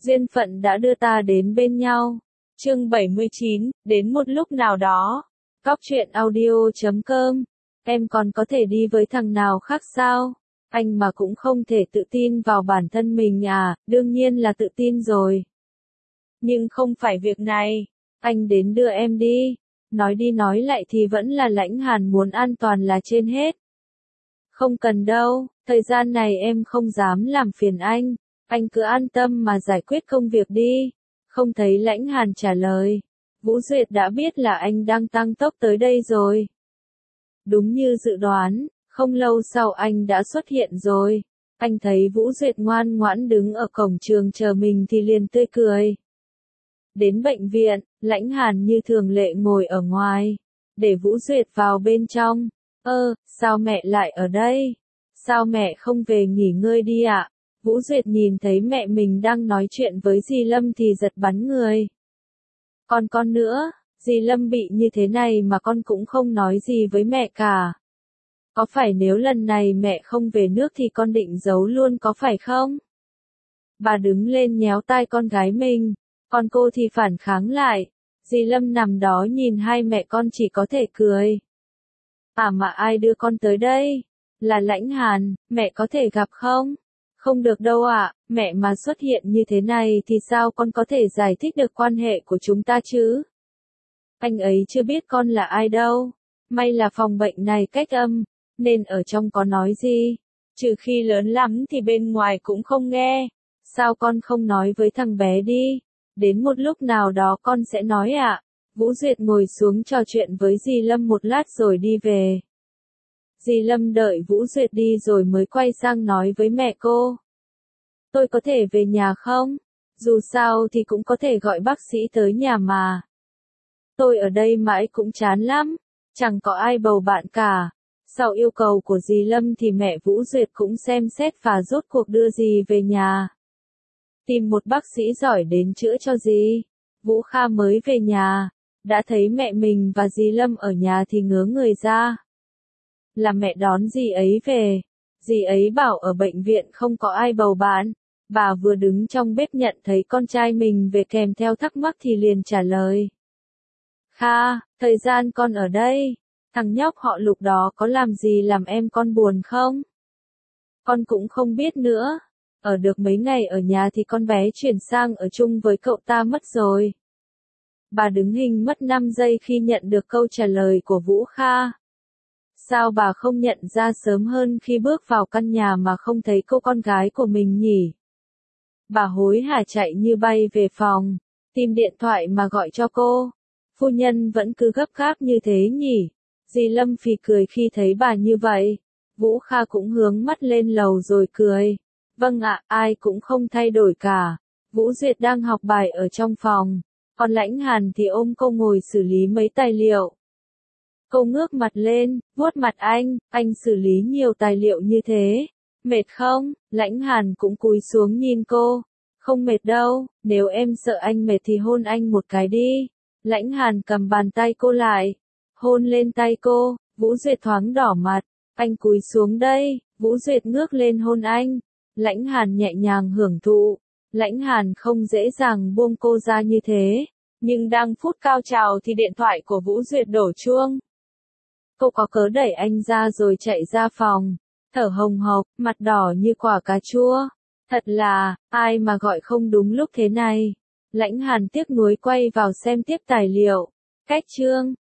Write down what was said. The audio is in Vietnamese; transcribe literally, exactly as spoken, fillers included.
Duyên phận đã đưa ta đến bên nhau. Chương bảy mươi chín, đến một lúc nào đó. Cóc truyện audio chấm com. Em còn có thể đi với thằng nào khác sao? Anh mà cũng không thể tự tin vào bản thân mình à? Đương nhiên là tự tin rồi. Nhưng không phải việc này. Anh đến đưa em đi. Nói đi nói lại thì vẫn là Lãnh Hàn muốn an toàn là trên hết. Không cần đâu, thời gian này em không dám làm phiền anh. Anh cứ an tâm mà giải quyết công việc đi. Không thấy Lãnh Hàn trả lời. Vũ Duyệt đã biết là anh đang tăng tốc tới đây rồi. Đúng như dự đoán, không lâu sau anh đã xuất hiện rồi. Anh thấy Vũ Duyệt ngoan ngoãn đứng ở cổng trường chờ mình thì liền tươi cười. Đến bệnh viện, Lãnh Hàn như thường lệ ngồi ở ngoài, để Vũ Duyệt vào bên trong. Ơ, sao mẹ lại ở đây? Sao mẹ không về nghỉ ngơi đi ạ? Vũ Duyệt nhìn thấy mẹ mình đang nói chuyện với dì Lâm thì giật bắn người. Còn con nữa, dì Lâm bị như thế này mà con cũng không nói gì với mẹ cả. Có phải nếu lần này mẹ không về nước thì con định giấu luôn có phải không? Bà đứng lên nhéo tai con gái mình, còn cô thì phản kháng lại. Dì Lâm nằm đó nhìn hai mẹ con chỉ có thể cười. À mà ai đưa con tới đây? Là Lãnh Hàn, mẹ có thể gặp không? Không được đâu ạ, mẹ mà xuất hiện như thế này thì sao con có thể giải thích được quan hệ của chúng ta chứ? Anh ấy chưa biết con là ai đâu. May là phòng bệnh này cách âm, nên ở trong có nói gì. Trừ khi lớn lắm thì bên ngoài cũng không nghe. Sao con không nói với thằng bé đi? Đến một lúc nào đó con sẽ nói ạ. Vũ Duyệt ngồi xuống trò chuyện với dì Lâm một lát rồi đi về. Dì Lâm đợi Vũ Duyệt đi rồi mới quay sang nói với mẹ cô. Tôi có thể về nhà không? Dù sao thì cũng có thể gọi bác sĩ tới nhà mà. Tôi ở đây mãi cũng chán lắm, chẳng có ai bầu bạn cả. Sau yêu cầu của dì Lâm thì mẹ Vũ Duyệt cũng xem xét và rốt cuộc đưa dì về nhà. Tìm một bác sĩ giỏi đến chữa cho dì. Vũ Kha mới về nhà, đã thấy mẹ mình và dì Lâm ở nhà thì ngớ người ra. Là mẹ đón dì ấy về. Dì ấy bảo ở bệnh viện không có ai bầu bạn. Bà vừa đứng trong bếp nhận thấy con trai mình về kèm theo thắc mắc thì liền trả lời. Kha, thời gian con ở đây, thằng nhóc họ Lục đó có làm gì làm em con buồn không? Con cũng không biết nữa. Ở được mấy ngày ở nhà thì con bé chuyển sang ở chung với cậu ta mất rồi. Bà đứng hình mất năm giây khi nhận được câu trả lời của Vũ Kha. Sao bà không nhận ra sớm hơn khi bước vào căn nhà mà không thấy cô con gái của mình nhỉ? Bà hối hả chạy như bay về phòng, tìm điện thoại mà gọi cho cô. Phu nhân vẫn cứ gấp gáp như thế nhỉ? Dì Lâm phì cười khi thấy bà như vậy. Vũ Kha cũng hướng mắt lên lầu rồi cười. Vâng ạ, ai cũng không thay đổi cả. Vũ Duyệt đang học bài ở trong phòng, còn Lãnh Hàn thì ôm cô ngồi xử lý mấy tài liệu. Cô ngước mặt lên, vuốt mặt anh, anh xử lý nhiều tài liệu như thế. Mệt không? Lãnh Hàn cũng cúi xuống nhìn cô. Không mệt đâu, nếu em sợ anh mệt thì hôn anh một cái đi. Lãnh Hàn cầm bàn tay cô lại, hôn lên tay cô. Vũ Duyệt thoáng đỏ mặt. Anh cúi xuống đây. Vũ Duyệt ngước lên hôn anh. Lãnh Hàn nhẹ nhàng hưởng thụ. Lãnh Hàn không dễ dàng buông cô ra như thế. Nhưng đang phút cao trào thì điện thoại của Vũ Duyệt đổ chuông. Cô có cớ đẩy anh ra rồi chạy ra phòng, thở hồng hộc, mặt đỏ như quả cà chua. Thật là, ai mà gọi không đúng lúc thế này. Lãnh Hàn tiếc nuối quay vào xem tiếp tài liệu. Cách chương